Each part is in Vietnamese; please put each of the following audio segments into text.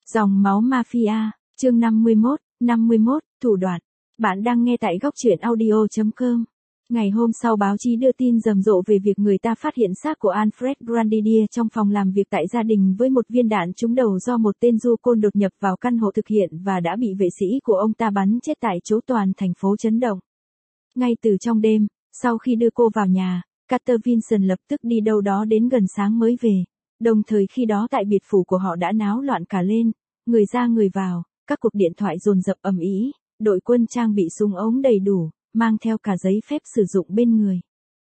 Dòng máu mafia, chương 51, thủ đoạn. Bạn đang nghe tại góc truyện audio.com. Ngày hôm sau báo chí đưa tin rầm rộ về việc người ta phát hiện xác của Alfred Grandidier trong phòng làm việc tại gia đình với một viên đạn trúng đầu do một tên du côn đột nhập vào căn hộ thực hiện và đã bị vệ sĩ của ông ta bắn chết tại chỗ, toàn thành phố chấn động. Ngay từ trong đêm, sau khi đưa cô vào nhà, Carter Vinson lập tức đi đâu đó đến gần sáng mới về. Đồng thời khi đó tại biệt phủ của họ đã náo loạn cả lên, người ra người vào, các cuộc điện thoại dồn dập ầm ĩ, đội quân trang bị súng ống đầy đủ, mang theo cả giấy phép sử dụng bên người.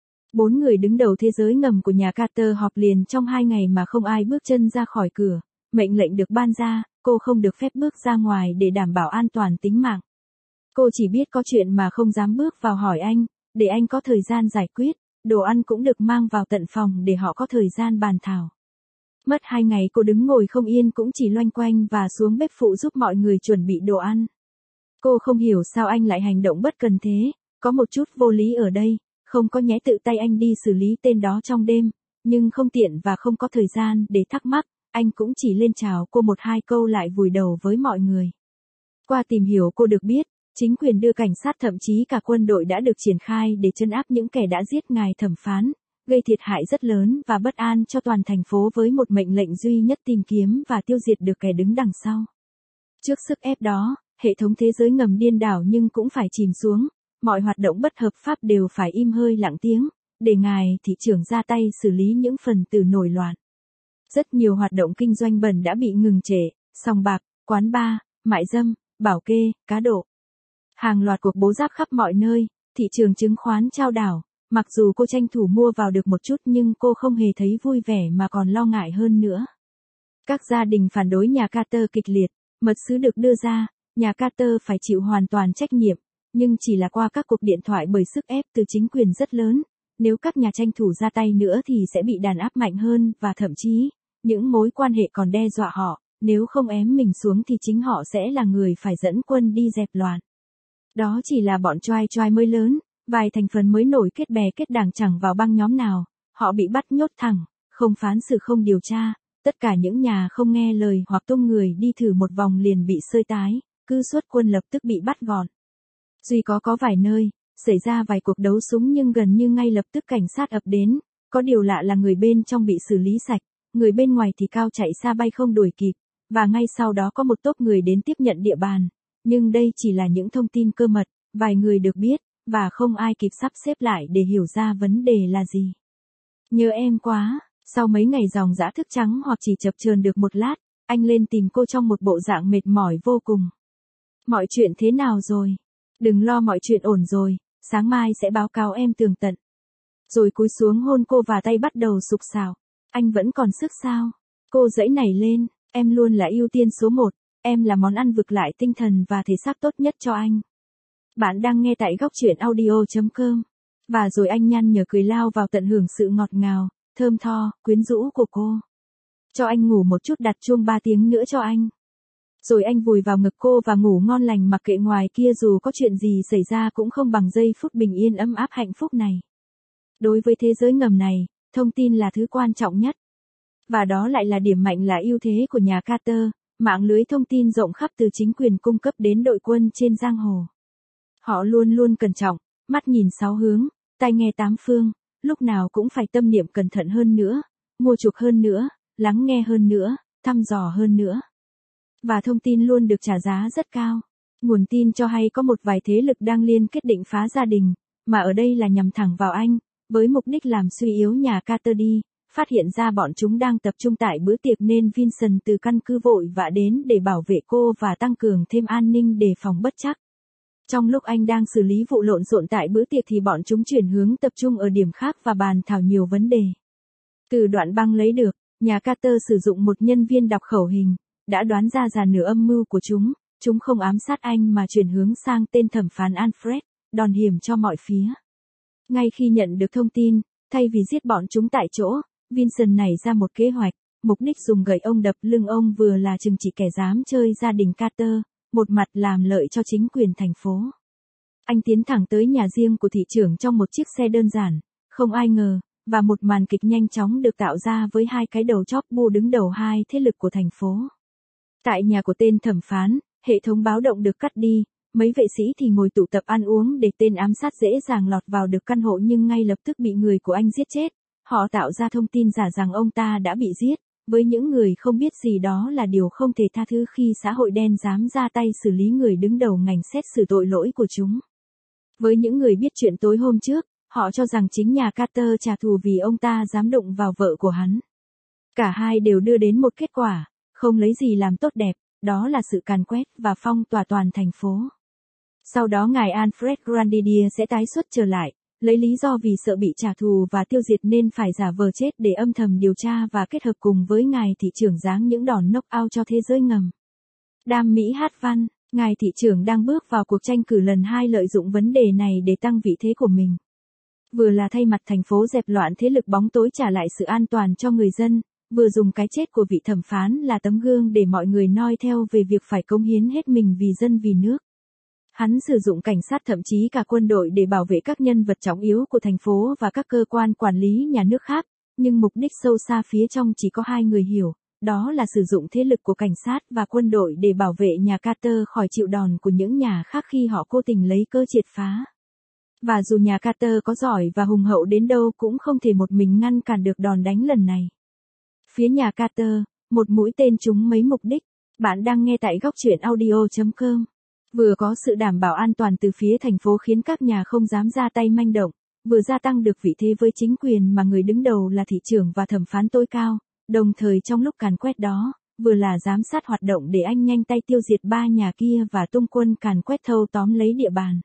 4 người đứng đầu thế giới ngầm của nhà Carter họp liền trong 2 ngày mà không ai bước chân ra khỏi cửa. Mệnh lệnh được ban ra, cô không được phép bước ra ngoài để đảm bảo an toàn tính mạng. Cô chỉ biết có chuyện mà không dám bước vào hỏi anh, để anh có thời gian giải quyết. Đồ ăn cũng được mang vào tận phòng để họ có thời gian bàn thảo. Mất 2 ngày cô đứng ngồi không yên, cũng chỉ loanh quanh và xuống bếp phụ giúp mọi người chuẩn bị đồ ăn. Cô không hiểu sao anh lại hành động bất cần thế, có một chút vô lý ở đây, không có nhẽ tự tay anh đi xử lý tên đó trong đêm, nhưng không tiện và không có thời gian để thắc mắc, anh cũng chỉ lên chào cô 1-2 câu lại vùi đầu với mọi người. Qua tìm hiểu cô được biết, chính quyền đưa cảnh sát thậm chí cả quân đội đã được triển khai để trấn áp những kẻ đã giết ngài thẩm phán, gây thiệt hại rất lớn và bất an cho toàn thành phố với một mệnh lệnh duy nhất: tìm kiếm và tiêu diệt được kẻ đứng đằng sau. Trước sức ép đó, hệ thống thế giới ngầm điên đảo nhưng cũng phải chìm xuống, mọi hoạt động bất hợp pháp đều phải im hơi lặng tiếng, để ngài thị trưởng ra tay xử lý những phần tử nổi loạn. Rất nhiều hoạt động kinh doanh bẩn đã bị ngừng trệ, sòng bạc, quán bar, mại dâm, bảo kê, cá độ. Hàng loạt cuộc bố giáp khắp mọi nơi, thị trường chứng khoán chao đảo. Mặc dù cô tranh thủ mua vào được một chút nhưng cô không hề thấy vui vẻ mà còn lo ngại hơn nữa. Các gia đình phản đối nhà Carter kịch liệt, mật sứ được đưa ra, nhà Carter phải chịu hoàn toàn trách nhiệm, nhưng chỉ là qua các cuộc điện thoại bởi sức ép từ chính quyền rất lớn. Nếu các nhà tranh thủ ra tay nữa thì sẽ bị đàn áp mạnh hơn và thậm chí, những mối quan hệ còn đe dọa họ, nếu không ém mình xuống thì chính họ sẽ là người phải dẫn quân đi dẹp loạn. Đó chỉ là bọn choai mới lớn. Vài thành phần mới nổi kết bè kết đảng chẳng vào băng nhóm nào, họ bị bắt nhốt thẳng, không phán xử không điều tra, tất cả những nhà không nghe lời hoặc tung người đi thử một vòng liền bị sơi tái, cứ xuất quân lập tức bị bắt gọn. Duy có vài nơi, xảy ra vài cuộc đấu súng nhưng gần như ngay lập tức cảnh sát ập đến, có điều lạ là người bên trong bị xử lý sạch, người bên ngoài thì cao chạy xa bay không đuổi kịp, và ngay sau đó có một tốp người đến tiếp nhận địa bàn, nhưng đây chỉ là những thông tin cơ mật, vài người được biết. Và không ai kịp sắp xếp lại để hiểu ra vấn đề là gì. Nhớ em quá, sau mấy ngày dòng dã thức trắng hoặc chỉ chập chờn được một lát, anh lên tìm cô trong một bộ dạng mệt mỏi vô cùng. Mọi chuyện thế nào rồi? Đừng lo, mọi chuyện ổn rồi, sáng mai sẽ báo cáo em tường tận. Rồi cúi xuống hôn cô và tay bắt đầu sục sạo. Anh vẫn còn sức sao? Cô giãy nảy lên, em luôn là ưu tiên số 1, em là món ăn vực lại tinh thần và thể xác tốt nhất cho anh. Bạn đang nghe tại góc truyện audio.com. Và rồi anh nhăn nhở cười lao vào tận hưởng sự ngọt ngào, thơm tho, quyến rũ của cô. Cho anh ngủ một chút, đặt chuông 3 tiếng nữa cho anh. Rồi anh vùi vào ngực cô và ngủ ngon lành, mặc kệ ngoài kia dù có chuyện gì xảy ra cũng không bằng giây phút bình yên ấm áp hạnh phúc này. Đối với thế giới ngầm này, thông tin là thứ quan trọng nhất. Và đó lại là điểm mạnh là ưu thế của nhà Carter, mạng lưới thông tin rộng khắp từ chính quyền cung cấp đến đội quân trên giang hồ. Họ luôn luôn cẩn trọng, mắt nhìn 6 hướng, tai nghe 8 phương, lúc nào cũng phải tâm niệm cẩn thận hơn nữa, mua chuộc hơn nữa, lắng nghe hơn nữa, thăm dò hơn nữa. Và thông tin luôn được trả giá rất cao. Nguồn tin cho hay có một vài thế lực đang liên kết định phá gia đình, mà ở đây là nhằm thẳng vào anh, với mục đích làm suy yếu nhà Carter đi. Phát hiện ra bọn chúng đang tập trung tại bữa tiệc nên Vinson từ căn cứ vội vã đến để bảo vệ cô và tăng cường thêm an ninh đề phòng bất trắc. Trong lúc anh đang xử lý vụ lộn xộn tại bữa tiệc thì bọn chúng chuyển hướng tập trung ở điểm khác và bàn thảo nhiều vấn đề. Từ đoạn băng lấy được, nhà Carter sử dụng một nhân viên đọc khẩu hình, đã đoán ra dàn nửa âm mưu của chúng không ám sát anh mà chuyển hướng sang tên thẩm phán Alfred, đòn hiểm cho mọi phía. Ngay khi nhận được thông tin, thay vì giết bọn chúng tại chỗ, Vinson nảy ra một kế hoạch, mục đích dùng gậy ông đập lưng ông vừa là trừng trị kẻ dám chơi gia đình Carter, một mặt làm lợi cho chính quyền thành phố. Anh tiến thẳng tới nhà riêng của thị trưởng trong một chiếc xe đơn giản, không ai ngờ, và một màn kịch nhanh chóng được tạo ra với 2 cái đầu chóp bu đứng đầu 2 thế lực của thành phố. Tại nhà của tên thẩm phán, hệ thống báo động được cắt đi, mấy vệ sĩ thì ngồi tụ tập ăn uống để tên ám sát dễ dàng lọt vào được căn hộ nhưng ngay lập tức bị người của anh giết chết. Họ tạo ra thông tin giả rằng ông ta đã bị giết. Với những người không biết gì đó là điều không thể tha thứ khi xã hội đen dám ra tay xử lý người đứng đầu ngành xét xử tội lỗi của chúng. Với những người biết chuyện tối hôm trước, họ cho rằng chính nhà Carter trả thù vì ông ta dám đụng vào vợ của hắn. Cả hai đều đưa đến một kết quả, không lấy gì làm tốt đẹp, đó là sự càn quét và phong tỏa toàn thành phố. Sau đó ngài Alfred Grandidier sẽ tái xuất trở lại, lấy lý do vì sợ bị trả thù và tiêu diệt nên phải giả vờ chết để âm thầm điều tra và kết hợp cùng với ngài thị trưởng giáng những đòn knock-out cho thế giới ngầm. Đam Mỹ hát văn, ngài thị trưởng đang bước vào cuộc tranh cử lần 2 lợi dụng vấn đề này để tăng vị thế của mình. Vừa là thay mặt thành phố dẹp loạn thế lực bóng tối trả lại sự an toàn cho người dân, vừa dùng cái chết của vị thẩm phán là tấm gương để mọi người noi theo về việc phải cống hiến hết mình vì dân vì nước. Hắn sử dụng cảnh sát thậm chí cả quân đội để bảo vệ các nhân vật trọng yếu của thành phố và các cơ quan quản lý nhà nước khác, nhưng mục đích sâu xa phía trong chỉ có 2 người hiểu, đó là sử dụng thế lực của cảnh sát và quân đội để bảo vệ nhà Carter khỏi chịu đòn của những nhà khác khi họ cố tình lấy cớ triệt phá. Và dù nhà Carter có giỏi và hùng hậu đến đâu cũng không thể một mình ngăn cản được đòn đánh lần này. Phía nhà Carter, một mũi tên trúng mấy mục đích. Bạn đang nghe tại góc truyện audio.com. Vừa có sự đảm bảo an toàn từ phía thành phố khiến các nhà không dám ra tay manh động, vừa gia tăng được vị thế với chính quyền mà người đứng đầu là thị trưởng và thẩm phán tối cao, đồng thời trong lúc càn quét đó, vừa là giám sát hoạt động để anh nhanh tay tiêu diệt 3 nhà kia và tung quân càn quét thâu tóm lấy địa bàn.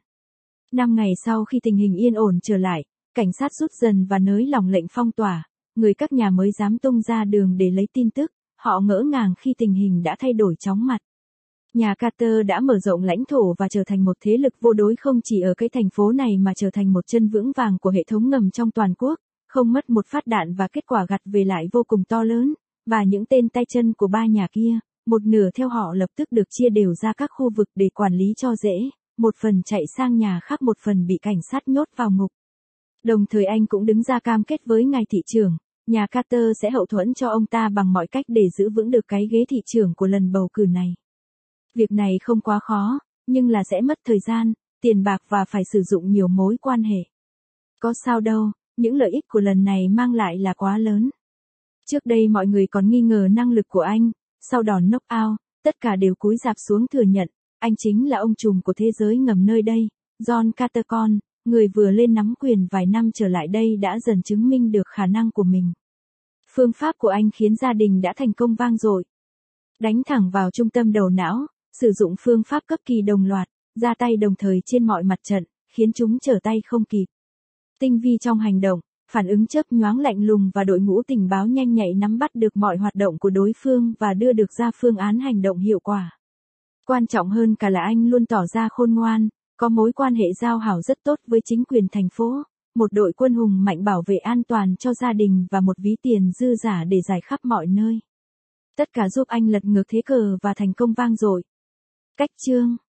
5 ngày sau khi tình hình yên ổn trở lại, cảnh sát rút dần và nới lỏng lệnh phong tỏa, người các nhà mới dám tung ra đường để lấy tin tức, họ ngỡ ngàng khi tình hình đã thay đổi chóng mặt. Nhà Carter đã mở rộng lãnh thổ và trở thành một thế lực vô đối không chỉ ở cái thành phố này mà trở thành một chân vững vàng của hệ thống ngầm trong toàn quốc, không mất một phát đạn và kết quả gặt về lại vô cùng to lớn, và những tên tay chân của 3 nhà kia, một nửa theo họ lập tức được chia đều ra các khu vực để quản lý cho dễ, một phần chạy sang nhà khác một phần bị cảnh sát nhốt vào ngục. Đồng thời anh cũng đứng ra cam kết với ngài thị trưởng, nhà Carter sẽ hậu thuẫn cho ông ta bằng mọi cách để giữ vững được cái ghế thị trưởng của lần bầu cử này. Việc này không quá khó, nhưng là sẽ mất thời gian, tiền bạc và phải sử dụng nhiều mối quan hệ. Có sao đâu, những lợi ích của lần này mang lại là quá lớn. Trước đây mọi người còn nghi ngờ năng lực của anh, sau đòn knock-out, tất cả đều cúi rạp xuống thừa nhận, anh chính là ông trùm của thế giới ngầm nơi đây. John Carter con, người vừa lên nắm quyền vài năm trở lại đây đã dần chứng minh được khả năng của mình. Phương pháp của anh khiến gia đình đã thành công vang dội. Đánh thẳng vào trung tâm đầu não, sử dụng phương pháp cấp kỳ đồng loạt, ra tay đồng thời trên mọi mặt trận, khiến chúng trở tay không kịp. Tinh vi trong hành động, phản ứng chớp nhoáng lạnh lùng và đội ngũ tình báo nhanh nhạy nắm bắt được mọi hoạt động của đối phương và đưa được ra phương án hành động hiệu quả. Quan trọng hơn cả là anh luôn tỏ ra khôn ngoan, có mối quan hệ giao hảo rất tốt với chính quyền thành phố, một đội quân hùng mạnh bảo vệ an toàn cho gia đình và một ví tiền dư giả để giải khắp mọi nơi. Tất cả giúp anh lật ngược thế cờ và thành công vang dội. Cách chương